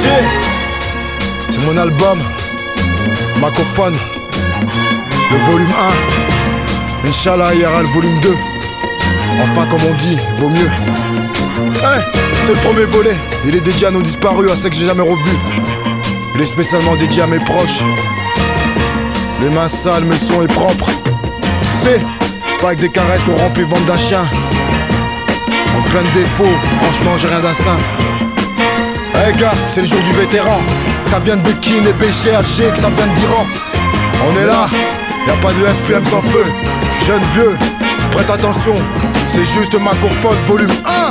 Yeah. C'est mon album Macophone, le volume 1. Inch'Allah, il y aura le volume 2. Enfin, comme on dit, vaut mieux. Hey, c'est le premier volet. Il est dédié à nos disparus, à ceux que j'ai jamais revus. Il est spécialement dédié à mes proches. Les mains sales, mais le son est propre. Tu sais, c'est pas avec des caresses qu'on remplit le ventre d'un chien. En plein de défauts, franchement j'ai rien d'un saint. Hey gars, c'est le jour du vétéran. Que ça vienne de Kin et Béché, Alger, que ça vienne d'Iran. On est là, y'a pas de FUM sans feu. Jeune vieux, prête attention, c'est juste Macophone volume 1.